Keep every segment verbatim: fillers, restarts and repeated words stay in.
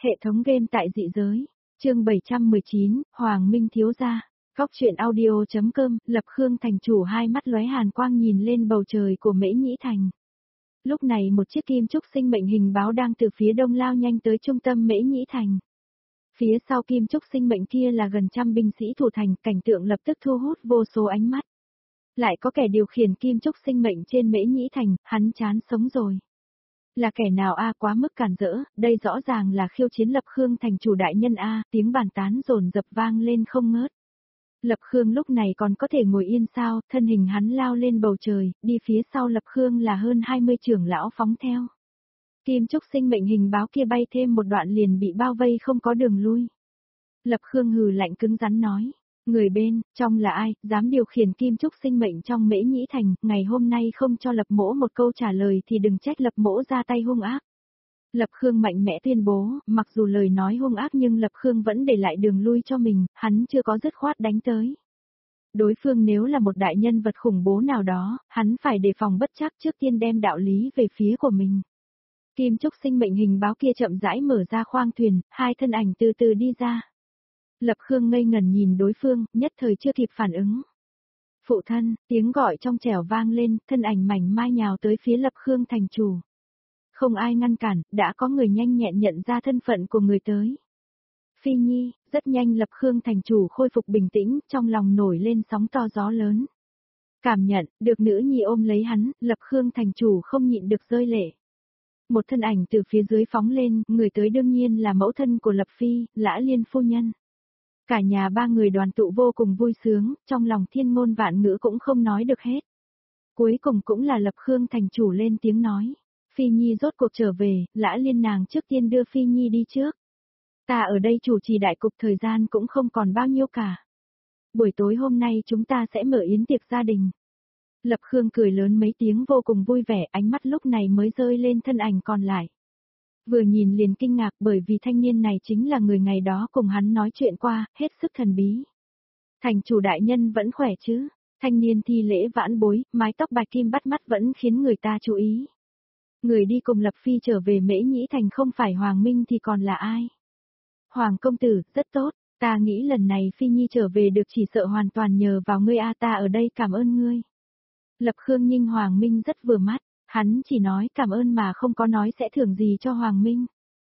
Hệ thống game tại dị giới. Chương bảy trăm mười chín, Hoàng Minh thiếu gia. Góc truyện audio.com, Lập Khương thành chủ hai mắt lóe hàn quang nhìn lên bầu trời của Mễ Nhĩ Thành. Lúc này một chiếc kim trúc sinh mệnh hình báo đang từ phía đông lao nhanh tới trung tâm Mễ Nhĩ Thành. Phía sau kim trúc sinh mệnh kia là gần trăm binh sĩ thủ thành, cảnh tượng lập tức thu hút vô số ánh mắt. Lại có kẻ điều khiển kim trúc sinh mệnh trên Mễ Nhĩ Thành, hắn chán sống rồi. Là kẻ nào a quá mức cản rỡ, đây rõ ràng là khiêu chiến Lập Khương thành chủ đại nhân a, tiếng bàn tán dồn dập vang lên không ngớt. Lập Khương lúc này còn có thể ngồi yên sao, thân hình hắn lao lên bầu trời, đi phía sau Lập Khương là hơn hai mươi trưởng lão phóng theo. Kim trúc sinh mệnh hình báo kia bay thêm một đoạn liền bị bao vây không có đường lui. Lập Khương hừ lạnh cứng rắn nói, người bên, trong là ai, dám điều khiển kim trúc sinh mệnh trong Mễ Nhĩ Thành, ngày hôm nay không cho Lập Mỗ một câu trả lời thì đừng trách Lập Mỗ ra tay hung ác. Lập Khương mạnh mẽ tuyên bố, mặc dù lời nói hung ác nhưng Lập Khương vẫn để lại đường lui cho mình, hắn chưa có dứt khoát đánh tới. Đối phương nếu là một đại nhân vật khủng bố nào đó, hắn phải đề phòng bất trắc trước tiên đem đạo lý về phía của mình. Kim trúc sinh mệnh hình báo kia chậm rãi mở ra khoang thuyền, hai thân ảnh từ từ đi ra. Lập Khương ngây ngẩn nhìn đối phương, nhất thời chưa kịp phản ứng. Phụ thân, tiếng gọi trong trẻo vang lên, thân ảnh mảnh mai nhào tới phía Lập Khương thành chủ. Không ai ngăn cản, đã có người nhanh nhẹn nhận ra thân phận của người tới. Phi Nhi, rất nhanh Lập Khương thành chủ khôi phục bình tĩnh, trong lòng nổi lên sóng to gió lớn. Cảm nhận, được nữ nhi ôm lấy hắn, Lập Khương thành chủ không nhịn được rơi lệ. Một thân ảnh từ phía dưới phóng lên, người tới đương nhiên là mẫu thân của Lập Phi, Lã Liên phu nhân. Cả nhà ba người đoàn tụ vô cùng vui sướng, trong lòng thiên ngôn vạn ngữ cũng không nói được hết. Cuối cùng cũng là Lập Khương thành chủ lên tiếng nói. Phi Nhi rốt cuộc trở về, Lã Liên nàng trước tiên đưa Phi Nhi đi trước. Ta ở đây chủ trì đại cục thời gian cũng không còn bao nhiêu cả. Buổi tối hôm nay chúng ta sẽ mở yến tiệc gia đình. Lập Khương cười lớn mấy tiếng vô cùng vui vẻ, ánh mắt lúc này mới rơi lên thân ảnh còn lại. Vừa nhìn liền kinh ngạc bởi vì thanh niên này chính là người ngày đó cùng hắn nói chuyện qua, hết sức thần bí. Thành chủ đại nhân vẫn khỏe chứ? Thanh niên thi lễ vãn bối, mái tóc bạch kim bắt mắt vẫn khiến người ta chú ý. Người đi cùng Lập Phi trở về Mễ Nhĩ Thành không phải Hoàng Minh thì còn là ai? Hoàng công tử, rất tốt, ta nghĩ lần này Phi Nhi trở về được chỉ sợ hoàn toàn nhờ vào ngươi a, ta ở đây cảm ơn ngươi. Lập Khương nhìn Hoàng Minh rất vừa mắt, hắn chỉ nói cảm ơn mà không có nói sẽ thưởng gì cho Hoàng Minh.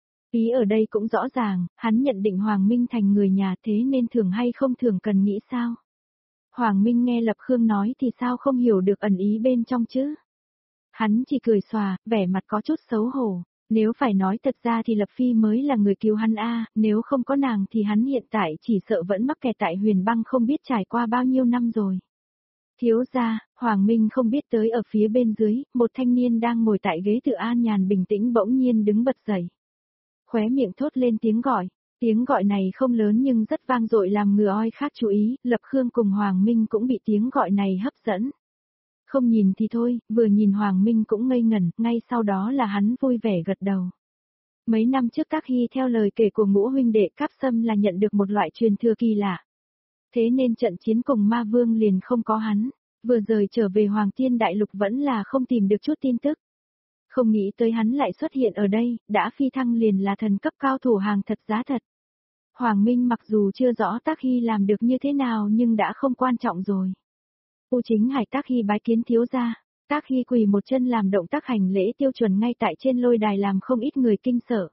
Ý ở đây cũng rõ ràng, hắn nhận định Hoàng Minh thành người nhà thế nên thưởng hay không thưởng cần nghĩ sao. Hoàng Minh nghe Lập Khương nói thì sao không hiểu được ẩn ý bên trong chứ. Hắn chỉ cười xòa, vẻ mặt có chút xấu hổ. Nếu phải nói thật ra thì Lập Phi mới là người cứu hắn a, nếu không có nàng thì hắn hiện tại chỉ sợ vẫn mắc kẹt tại Huyền Băng không biết trải qua bao nhiêu năm rồi. Thiếu gia, Hoàng Minh không biết tới ở phía bên dưới, một thanh niên đang ngồi tại ghế tự an nhàn bình tĩnh bỗng nhiên đứng bật dậy. Khóe miệng thốt lên tiếng gọi, tiếng gọi này không lớn nhưng rất vang dội làm người oi khác chú ý, Lập Khương cùng Hoàng Minh cũng bị tiếng gọi này hấp dẫn. Không nhìn thì thôi, vừa nhìn Hoàng Minh cũng ngây ngẩn, ngay sau đó là hắn vui vẻ gật đầu. Mấy năm trước Tác Hy theo lời kể của ngũ huynh đệ Cáp Sâm là nhận được một loại truyền thừa kỳ lạ. Thế nên trận chiến cùng Ma Vương liền không có hắn, vừa rời trở về Hoàng Thiên Đại Lục vẫn là không tìm được chút tin tức. Không nghĩ tới hắn lại xuất hiện ở đây, đã phi thăng liền là thần cấp cao thủ hàng thật giá thật. Hoàng Minh mặc dù chưa rõ Tác Hy làm được như thế nào nhưng đã không quan trọng rồi. U Chính Hải Tác Hy bái kiến thiếu gia, Tác Hy quỳ một chân làm động tác hành lễ tiêu chuẩn ngay tại trên lôi đài làm không ít người kinh sợ.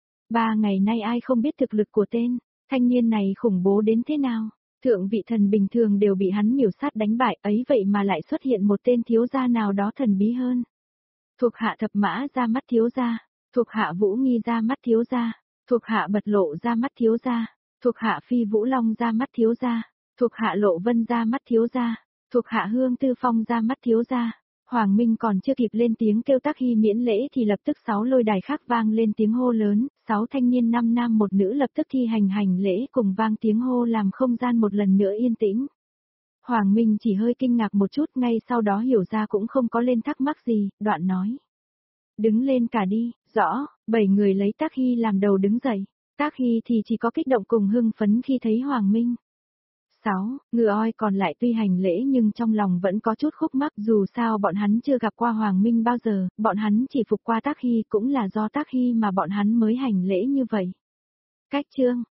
Ba ngày nay ai không biết thực lực của tên, thanh niên này khủng bố đến thế nào, thượng vị thần bình thường đều bị hắn miểu sát đánh bại ấy vậy mà lại xuất hiện một tên thiếu gia nào đó thần bí hơn. Thuộc hạ Thập Mã ra mắt thiếu gia, thuộc hạ Vũ Nghi ra mắt thiếu gia, thuộc hạ Bật Lộ ra mắt thiếu gia, thuộc hạ Phi Vũ Long ra mắt thiếu gia, thuộc hạ Lộ Vân ra mắt thiếu gia. Thuộc hạ Hương Tư Phong ra mắt thiếu gia. Hoàng Minh còn chưa kịp lên tiếng kêu Tác Hy miễn lễ thì lập tức sáu lôi đài khác vang lên tiếng hô lớn, sáu thanh niên năm nam một nữ lập tức thi hành hành lễ cùng vang tiếng hô làm không gian một lần nữa yên tĩnh. Hoàng Minh chỉ hơi kinh ngạc một chút ngay sau đó hiểu ra cũng không có lên thắc mắc gì, đoạn nói. Đứng lên cả đi, rõ, bảy người lấy Tác Hy làm đầu đứng dậy, Tác Hy thì chỉ có kích động cùng hưng phấn khi thấy Hoàng Minh. sáu. Ngựa oi còn lại tuy hành lễ nhưng trong lòng vẫn có chút khúc mắc dù sao bọn hắn chưa gặp qua Hoàng Minh bao giờ, bọn hắn chỉ phục qua Tác Hy cũng là do Tác Hy mà bọn hắn mới hành lễ như vậy. Cách chương